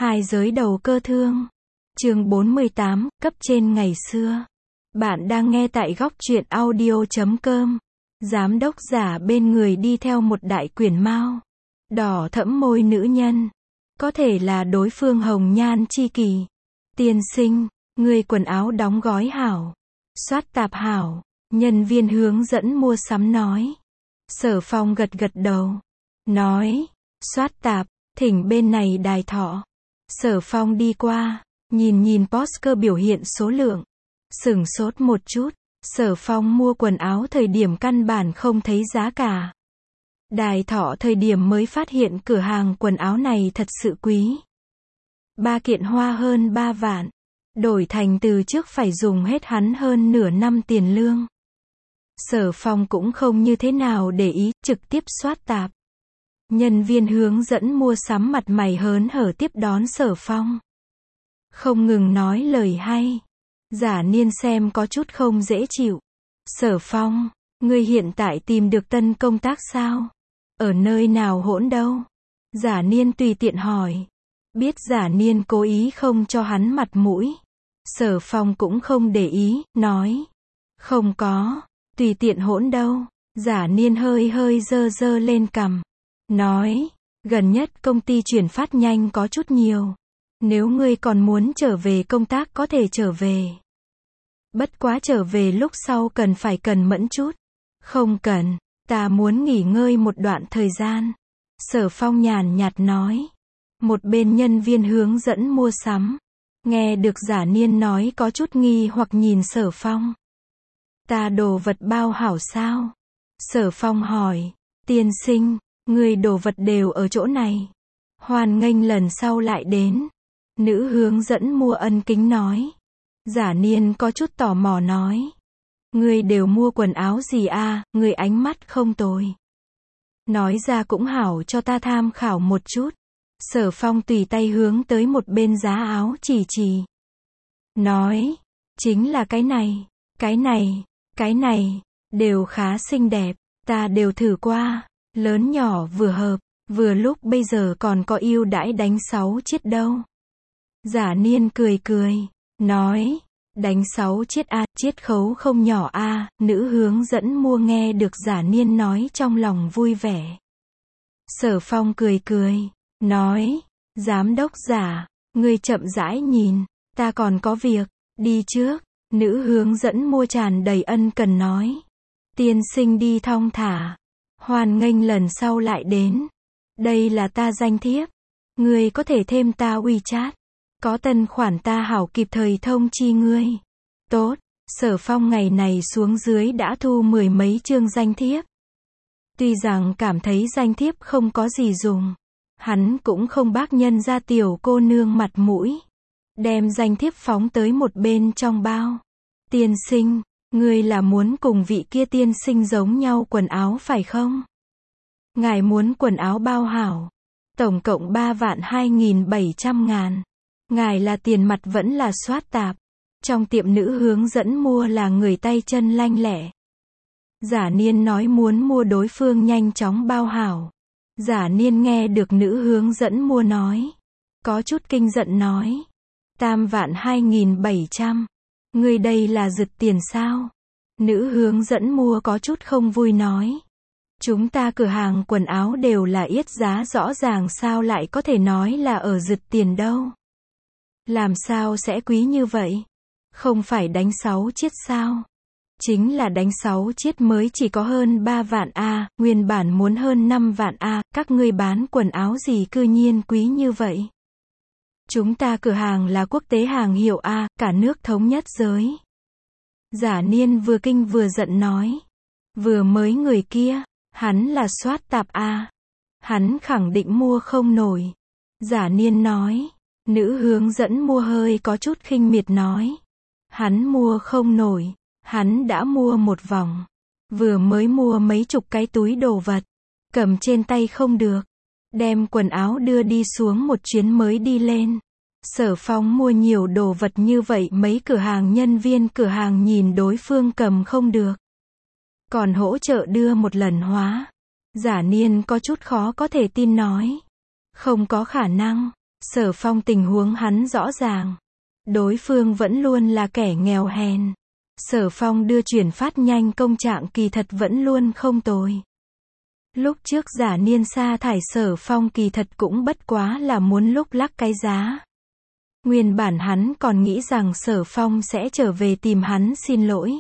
Hai giới đầu cơ thương. Chương 48, cấp trên ngày xưa. Bạn đang nghe tại góc truyện audio.com. Giám đốc giả bên người đi theo một đại quyển mao. Đỏ thẫm môi nữ nhân. Có thể là đối phương hồng nhan chi kỳ. Tiên sinh, người quần áo đóng gói hảo. Soát tạp hảo. Nhân viên hướng dẫn mua sắm nói. Sở Phong gật gật đầu. Nói, soát tạp, thỉnh bên này đài thọ. Sở Phong đi qua, nhìn poster biểu hiện số lượng. Sửng sốt một chút, Sở Phong mua quần áo thời điểm căn bản không thấy giá cả. Đài thọ thời điểm mới phát hiện cửa hàng quần áo này thật sự quý. 3 kiện hoa hơn 3 vạn. Đổi thành từ trước phải dùng hết hắn hơn nửa năm tiền lương. Sở Phong cũng không như thế nào để ý, trực tiếp soát tạp. Nhân viên hướng dẫn mua sắm mặt mày hớn hở tiếp đón Sở Phong. Không ngừng nói lời hay. Giả Niên xem có chút không dễ chịu. Sở Phong, ngươi hiện tại tìm được tân công tác sao? Ở nơi nào hỗn đâu? Giả Niên tùy tiện hỏi. Biết Giả Niên cố ý không cho hắn mặt mũi. Sở Phong cũng không để ý, nói. Không có, tùy tiện hỗn đâu. Giả Niên hơi giơ lên cằm. Nói, gần nhất công ty chuyển phát nhanh có chút nhiều. Nếu ngươi còn muốn trở về công tác có thể trở về. Bất quá trở về lúc sau phải cẩn mẫn chút. Không cần, ta muốn nghỉ ngơi một đoạn thời gian. Sở Phong nhàn nhạt nói. Một bên nhân viên hướng dẫn mua sắm. Nghe được Giả Niên nói có chút nghi hoặc nhìn Sở Phong. Ta đồ vật bao hảo sao? Sở Phong hỏi. Tiên sinh, người đồ vật đều ở chỗ này. Hoan nghênh lần sau lại đến. Nữ hướng dẫn mua ân kính nói. Giả Niên có chút tò mò nói. Người đều mua quần áo gì a? Người ánh mắt không tồi. Nói ra cũng hảo cho ta tham khảo một chút. Sở Phong tùy tay hướng tới một bên giá áo chỉ. Nói, chính là cái này, đều khá xinh đẹp, ta đều thử qua, lớn nhỏ vừa hợp, vừa lúc bây giờ còn có ưu đãi đánh 6 chiết đâu. Giả Niên cười, nói, đánh 6 chiết a, chiết khấu không nhỏ a. Nữ hướng dẫn mua nghe được Giả Niên nói trong lòng vui vẻ. Sở Phong cười, nói, giám đốc Giả, ngươi chậm rãi nhìn, ta còn có việc, đi trước. Nữ hướng dẫn mua tràn đầy ân cần nói. Tiên sinh đi thong thả. Hoan nghênh lần sau lại đến. Đây là ta danh thiếp. Ngươi có thể thêm ta WeChat. Có tân khoản ta hảo kịp thời thông chi ngươi. Tốt, Sở Phong ngày này xuống dưới đã thu 10 mấy chương danh thiếp. Tuy rằng cảm thấy danh thiếp không có gì dùng. Hắn cũng không bác nhân ra tiểu cô nương mặt mũi. Đem danh thiếp phóng tới một bên trong bao. Tiên sinh, ngươi là muốn cùng vị kia tiên sinh giống nhau quần áo phải không? Ngài muốn quần áo bao hảo. Tổng cộng 3.2.700 ngàn. Ngài là tiền mặt vẫn là soát tạp. Trong tiệm nữ hướng dẫn mua là người tay chân lanh lẹ. Giả Niên nói muốn mua đối phương nhanh chóng bao hảo. Giả Niên nghe được nữ hướng dẫn mua nói. Có chút kinh giận nói. 3.2.700. Ngươi đây là giật tiền sao? Nữ hướng dẫn mua có chút không vui nói. Chúng ta cửa hàng quần áo đều là yết giá rõ ràng sao lại có thể nói là ở giật tiền đâu? Làm sao sẽ quý như vậy? Không phải đánh 6 chiết sao? Chính là đánh 6 chiết mới chỉ có hơn 3 vạn a, nguyên bản muốn hơn 5 vạn a, các ngươi bán quần áo gì cư nhiên quý như vậy? Chúng ta cửa hàng là quốc tế hàng hiệu A, cả nước thống nhất giới. Giả Niên vừa kinh vừa giận nói. Vừa mới người kia, hắn là soát tạp A. Hắn khẳng định mua không nổi. Giả Niên nói. Nữ hướng dẫn mua hơi có chút khinh miệt nói. Hắn mua không nổi. Hắn đã mua một vòng. Vừa mới mua mấy chục cái túi đồ vật. Cầm trên tay không được. Đem quần áo đưa đi xuống một chuyến mới đi lên. Sở Phong mua nhiều đồ vật như vậy mấy cửa hàng nhân viên cửa hàng nhìn đối phương cầm không được. Còn hỗ trợ đưa một lần hóa. Giả Niên có chút khó có thể tin nói. Không có khả năng. Sở Phong tình huống hắn rõ ràng. Đối phương vẫn luôn là kẻ nghèo hèn. Sở Phong đưa chuyển phát nhanh công trạng kỳ thật vẫn luôn không tồi. Lúc trước Giả Niên sa thải Sở Phong kỳ thật cũng bất quá là muốn lúc lắc cái giá. Nguyên bản hắn còn nghĩ rằng Sở Phong sẽ trở về tìm hắn xin lỗi.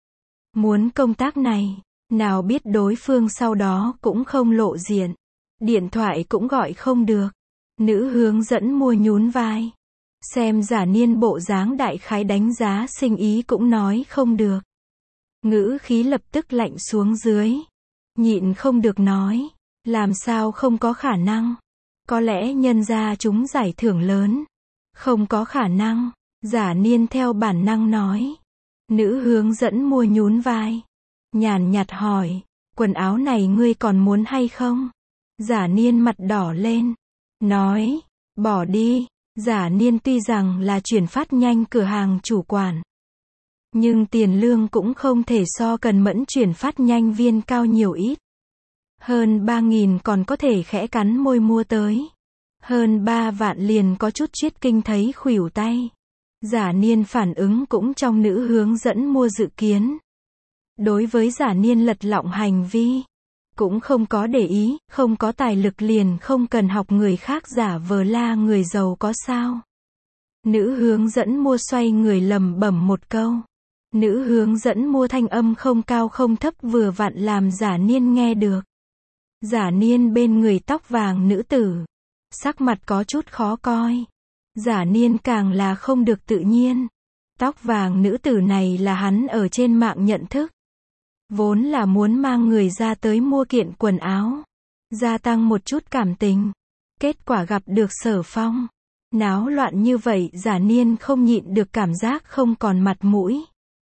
Muốn công tác này, nào biết đối phương sau đó cũng không lộ diện. Điện thoại cũng gọi không được. Nữ hướng dẫn mua nhún vai. Xem Giả Niên bộ dáng đại khái đánh giá sinh ý cũng nói không được. Ngữ khí lập tức lạnh xuống dưới. Nhịn không được nói. Làm sao không có khả năng. Có lẽ nhân ra chúng giải thưởng lớn. Không có khả năng. Giả Niên theo bản năng nói. Nữ hướng dẫn mua nhún vai. Nhàn nhạt hỏi. Quần áo này ngươi còn muốn hay không? Giả Niên mặt đỏ lên. Nói. Bỏ đi. Giả Niên tuy rằng là chuyển phát nhanh cửa hàng chủ quản. Nhưng tiền lương cũng không thể so Cần Mẫn chuyển phát nhanh viên cao nhiều ít. Hơn 3.000 còn có thể khẽ cắn môi mua tới. Hơn 3 vạn liền có chút triết kinh thấy khuỷu tay. Giả Niên phản ứng cũng trong nữ hướng dẫn mua dự kiến. Đối với Giả Niên lật lọng hành vi, cũng không có để ý, không có tài lực liền không cần học người khác giả vờ la người giàu có sao. Nữ hướng dẫn mua xoay người lẩm bẩm một câu. Nữ hướng dẫn mua thanh âm không cao không thấp vừa vặn làm Giả Niên nghe được. Giả Niên bên người tóc vàng nữ tử. Sắc mặt có chút khó coi. Giả Niên càng là không được tự nhiên. Tóc vàng nữ tử này là hắn ở trên mạng nhận thức. Vốn là muốn mang người ra tới mua kiện quần áo. Gia tăng một chút cảm tình. Kết quả gặp được Sở Phong. Náo loạn như vậy Giả Niên không nhịn được cảm giác không còn mặt mũi.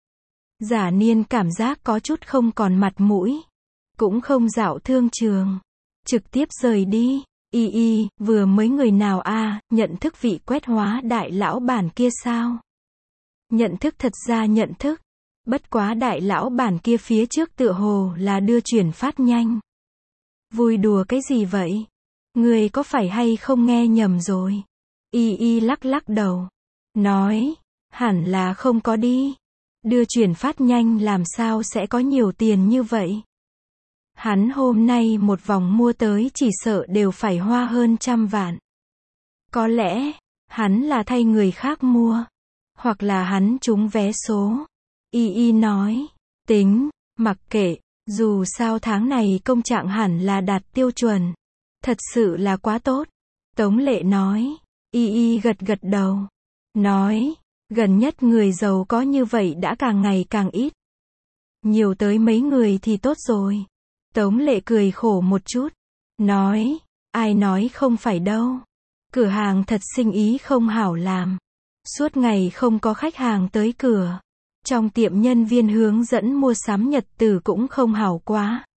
Giả Niên cảm giác có chút không còn mặt mũi. Cũng không dạo thương trường. Trực tiếp rời đi. Vừa mới người nào nhận thức vị quét hóa đại lão bản kia sao? Nhận thức thật ra nhận thức. Bất quá đại lão bản kia phía trước tựa hồ là đưa chuyển phát nhanh. Vui đùa cái gì vậy? Người có phải hay không nghe nhầm rồi? Lắc lắc đầu. Nói, hẳn là không có đi. Đưa chuyển phát nhanh làm sao sẽ có nhiều tiền như vậy? Hắn hôm nay một vòng mua tới chỉ sợ đều phải hoa hơn 100 vạn. Có lẽ, hắn là thay người khác mua. Hoặc là hắn trúng vé số. Nói, tính, mặc kệ, dù sao tháng này công trạng hẳn là đạt tiêu chuẩn. Thật sự là quá tốt. Tống Lệ nói, gật gật đầu. Nói, gần nhất người giàu có như vậy đã càng ngày càng ít. Nhiều tới mấy người thì tốt rồi. Tống Lệ cười khổ một chút. Nói, ai nói không phải đâu. Cửa hàng thật sinh ý không hảo làm. Suốt ngày không có khách hàng tới cửa. Trong tiệm nhân viên hướng dẫn mua sắm nhật tử cũng không hảo quá.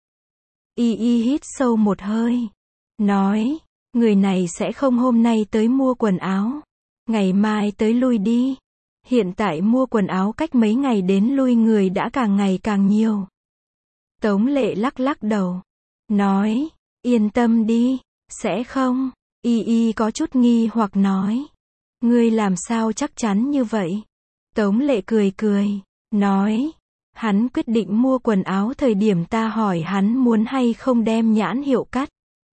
Hít sâu một hơi. Nói, người này sẽ không hôm nay tới mua quần áo. Ngày mai tới lui đi. Hiện tại mua quần áo cách mấy ngày đến lui người đã càng ngày càng nhiều. Tống Lệ lắc lắc đầu. Nói, yên tâm đi, sẽ không. Có chút nghi hoặc nói. Ngươi làm sao chắc chắn như vậy? Tống Lệ cười cười. Nói, hắn quyết định mua quần áo thời điểm ta hỏi hắn muốn hay không đem nhãn hiệu cắt.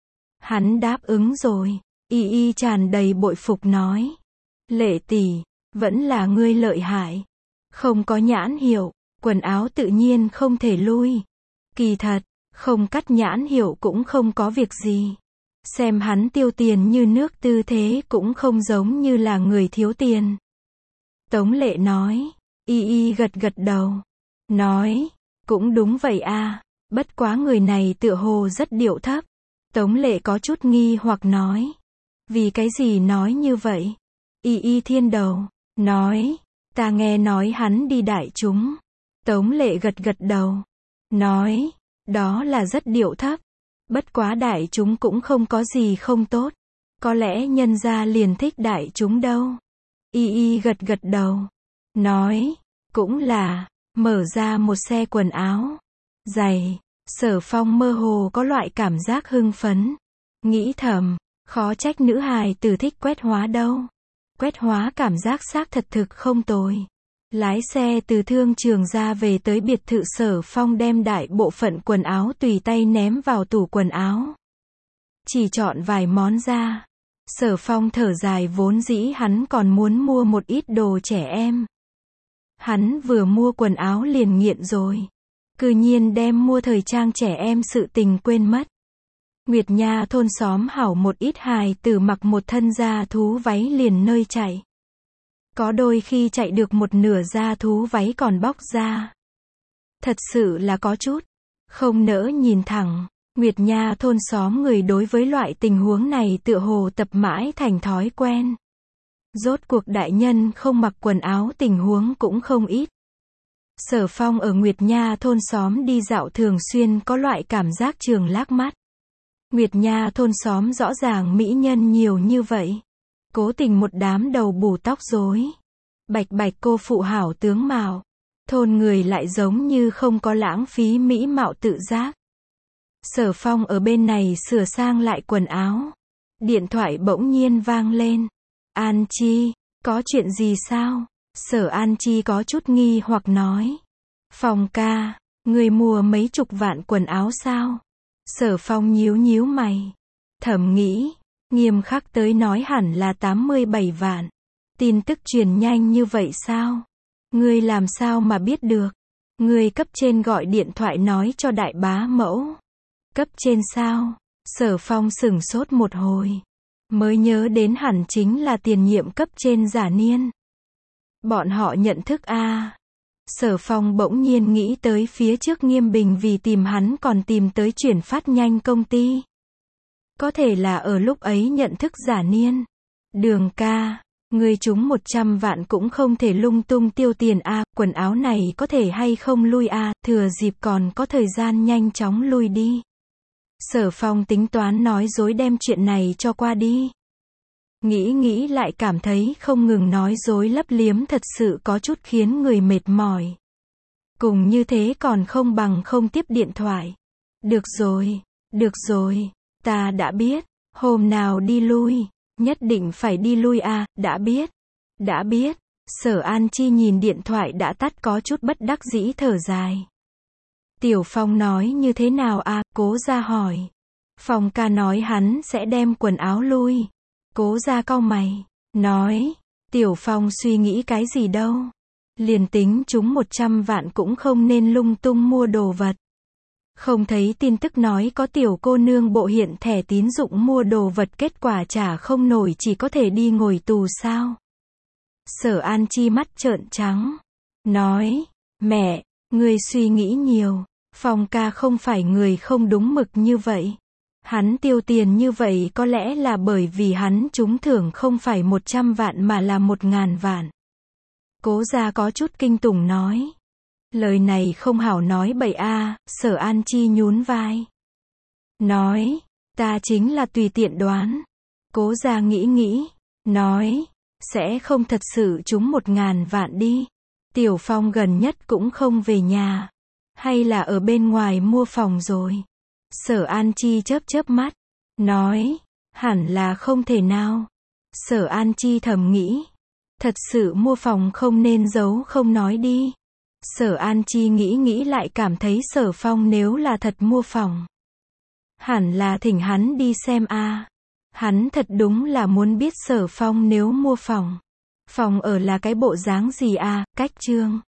Hắn đáp ứng rồi. Tràn đầy bội phục nói. Lệ tỷ, vẫn là ngươi lợi hại. Không có nhãn hiệu, quần áo tự nhiên không thể lui. Kỳ thật, không cắt nhãn hiệu cũng không có việc gì. Xem hắn tiêu tiền như nước tư thế cũng không giống như là người thiếu tiền. Tống Lệ nói. Gật gật đầu. Nói, cũng đúng vậy bất quá người này tựa hồ rất điệu thấp. Tống Lệ có chút nghi hoặc nói. Vì cái gì nói như vậy? Thiên đầu. Nói, ta nghe nói hắn đi đại chúng. Tống Lệ gật gật đầu. Nói, đó là rất điệu thấp. Bất quá đại chúng cũng không có gì không tốt. Có lẽ nhân gia liền thích đại chúng đâu. Gật gật đầu. Nói, cũng là, mở ra một xe quần áo. Giày, Sở Phong mơ hồ có loại cảm giác hưng phấn. Nghĩ thầm, Khó trách nữ hài tử thích quét hóa đâu. Quét hóa cảm giác xác thật thực không tồi. Lái xe từ thương trường ra về tới biệt thự, Sở Phong đem đại bộ phận quần áo tùy tay ném vào tủ quần áo. Chỉ chọn vài món ra. Sở Phong thở dài, vốn dĩ hắn còn muốn mua một ít đồ trẻ em. Hắn vừa mua quần áo liền nghiện rồi. Cư nhiên đem mua thời trang trẻ em sự tình quên mất. Nguyệt Nha thôn xóm hảo một ít hài tử mặc một thân da thú váy liền nơi chạy. Có đôi khi chạy được một nửa da thú váy còn bóc ra. Thật sự là có chút không nỡ nhìn thẳng. Nguyệt Nha thôn xóm người đối với loại tình huống này tựa hồ tập mãi thành thói quen. Rốt cuộc đại nhân không mặc quần áo tình huống cũng không ít. Sở Phong ở Nguyệt Nha thôn xóm đi dạo thường xuyên có loại cảm giác trường lác mắt. Nguyệt Nha thôn xóm rõ ràng mỹ nhân nhiều như vậy. Cố tình một đám đầu bù tóc rối. Bạch bạch cô phụ hảo tướng mạo. Thôn người lại giống như không có lãng phí mỹ mạo tự giác. Sở Phong ở bên này sửa sang lại quần áo. Điện thoại bỗng nhiên vang lên. An Chi, có chuyện gì sao? Sở An Chi có chút nghi hoặc nói. Phong ca, người mua mấy chục vạn quần áo sao? Sở Phong nhíu nhíu mày. Thầm nghĩ, nghiêm khắc tới nói hẳn là 87 vạn. Tin tức truyền nhanh như vậy sao? Ngươi làm sao mà biết được? Ngươi cấp trên gọi điện thoại nói cho đại bá mẫu. Cấp trên sao? Sở Phong sửng sốt một hồi. Mới nhớ đến hẳn chính là tiền nhiệm cấp trên Giả Niên. Bọn họ nhận thức a. Sở Phong bỗng nhiên nghĩ tới phía trước Nghiêm Bình vì tìm hắn còn tìm tới chuyển phát nhanh công ty. Có thể là ở lúc ấy nhận thức Giả Niên. Đường ca, người trúng 100 vạn cũng không thể lung tung tiêu tiền a, quần áo này có thể hay không lui a, thừa dịp còn có thời gian nhanh chóng lui đi. Sở Phong tính toán nói dối đem chuyện này cho qua đi. Nghĩ lại cảm thấy không ngừng nói dối lấp liếm thật sự có chút khiến người mệt mỏi. Cùng như thế còn không bằng không tiếp điện thoại. Được rồi, ta đã biết, hôm nào đi lui, nhất định phải đi lui a, đã biết. Sở An Chi nhìn điện thoại đã tắt có chút bất đắc dĩ thở dài. Tiểu Phong nói như thế nào a? Cố Gia hỏi. Phong ca nói hắn sẽ đem quần áo lui. Cố Gia cau mày, nói. Tiểu Phong suy nghĩ cái gì đâu. Liền tính chúng 100 vạn cũng không nên lung tung mua đồ vật. Không thấy tin tức nói có tiểu cô nương bộ hiện thẻ tín dụng mua đồ vật kết quả trả không nổi chỉ có thể đi ngồi tù sao? Sở An Chi mắt trợn trắng. Nói, mẹ, người suy nghĩ nhiều. Phong ca không phải người không đúng mực như vậy. Hắn tiêu tiền như vậy có lẽ là bởi vì hắn trúng thưởng không phải 100 vạn mà là 1000 vạn. Cố Gia có chút kinh tủng nói. Lời này không hảo nói bậy a. Sở An Chi nhún vai. Nói, ta chính là tùy tiện đoán. Cố Gia nghĩ. Nói, sẽ không thật sự trúng 1000 vạn đi. Tiểu Phong gần nhất cũng không về nhà. Hay là ở bên ngoài mua phòng rồi. Sở An Chi chớp mắt. Nói, hẳn là không thể nào. Sở An Chi thầm nghĩ. Thật sự mua phòng không nên giấu không nói đi. Sở An Chi nghĩ lại cảm thấy Sở Phong nếu là thật mua phòng. Hẳn là thỉnh hắn đi xem a. Hắn thật đúng là muốn biết Sở Phong nếu mua phòng. Phòng ở là cái bộ dáng gì a, cách chương.